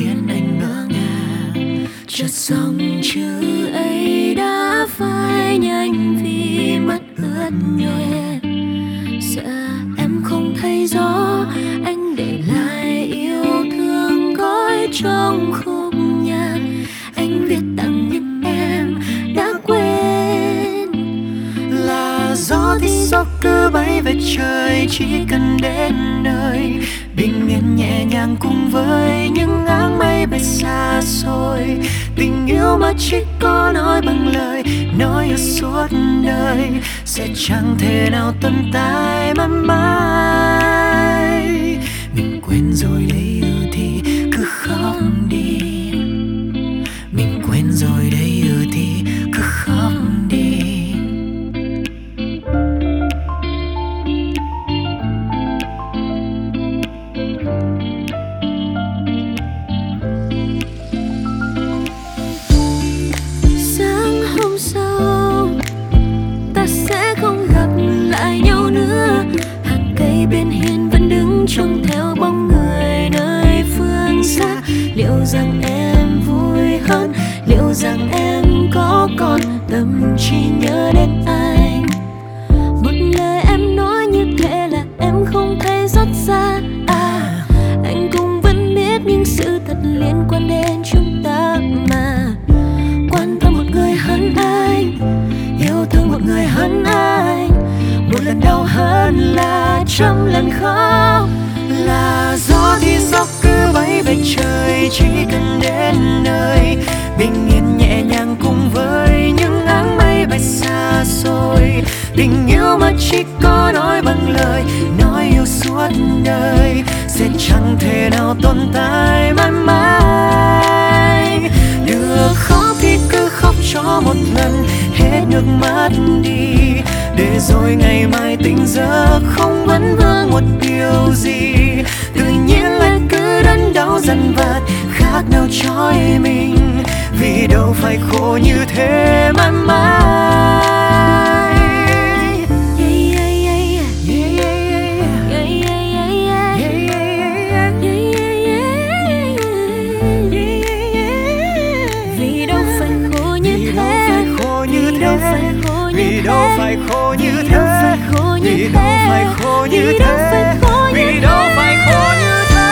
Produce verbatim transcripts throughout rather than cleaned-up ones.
khiến anh ngỡ ngàng. Chợt dòng chữ ấy đã phai nhanh vì mắt ướt nhòe. Sợ em không thấy rõ anh để lại yêu thương gói trong khúc nhạc. Anh viết tặng nhưng em đã quên. Là gió thì gió cứ bay về trời, chỉ cần đến nơi bình yên nhẹ nhàng cùng với những áng mây bay xa xôi. Tình yêu mà chỉ có nói bằng lời, nói yêu suốt đời sẽ chẳng thể nào tồn tại mãi mãi. Mình quên rồi đấy yêu thì cứ khóc đi. Mình quên rồi đấy yêu thì cứ khóc đi. Sáng hôm sau ta sẽ không gặp lại nhau nữa. Hàng cây bên hiên vẫn đứng trông theo bóng người nơi phương xa. Liệu rằng em vui hơn, liệu rằng em có còn tâm trí nhớ đến anh. Một lời em nói như thế là em không thấy rót ra. À, anh cũng vẫn biết những sự thật liên quan đến chúng ta mà. Quan tâm một người hơn anh, yêu thương một người hơn anh. Một lần đau hơn là trăm lần khóc. Là gió thì gió cứ bay về trời, chỉ cần đến nơi bình yên nhẹ nhàng cùng với những áng mây bay xa xôi. Tình yêu mà chỉ có nói bằng lời, nói yêu suốt đời sẽ chẳng thể nào tồn tại mãi mãi. Được khóc thì cứ khóc cho một lần, hết nước mắt đi, để rồi ngày mai tỉnh giấc không vấn vương một điều gì. Tự nhiên lại cứ đớn đau dằn vặt, khác nào trói mình, vì đâu phải khổ như thế mãi mãi. Vì đâu phải khổ như thế, vì đâu phải khổ như thế, vì đâu phải khổ như thế, vì đâu phải khổ như thế, vì đâu phải khổ như thế.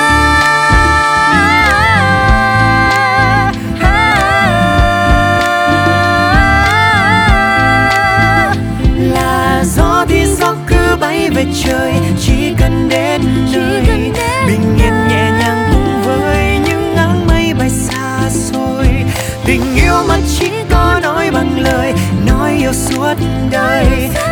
Là gió thì gió cứ bay về trời, chỉ cần đến nơi bình yên nhẹ nhàng cùng với những áng mây bay xa xôi. Tình yêu mà chỉ có nói bằng lời, nói yêu suốt đời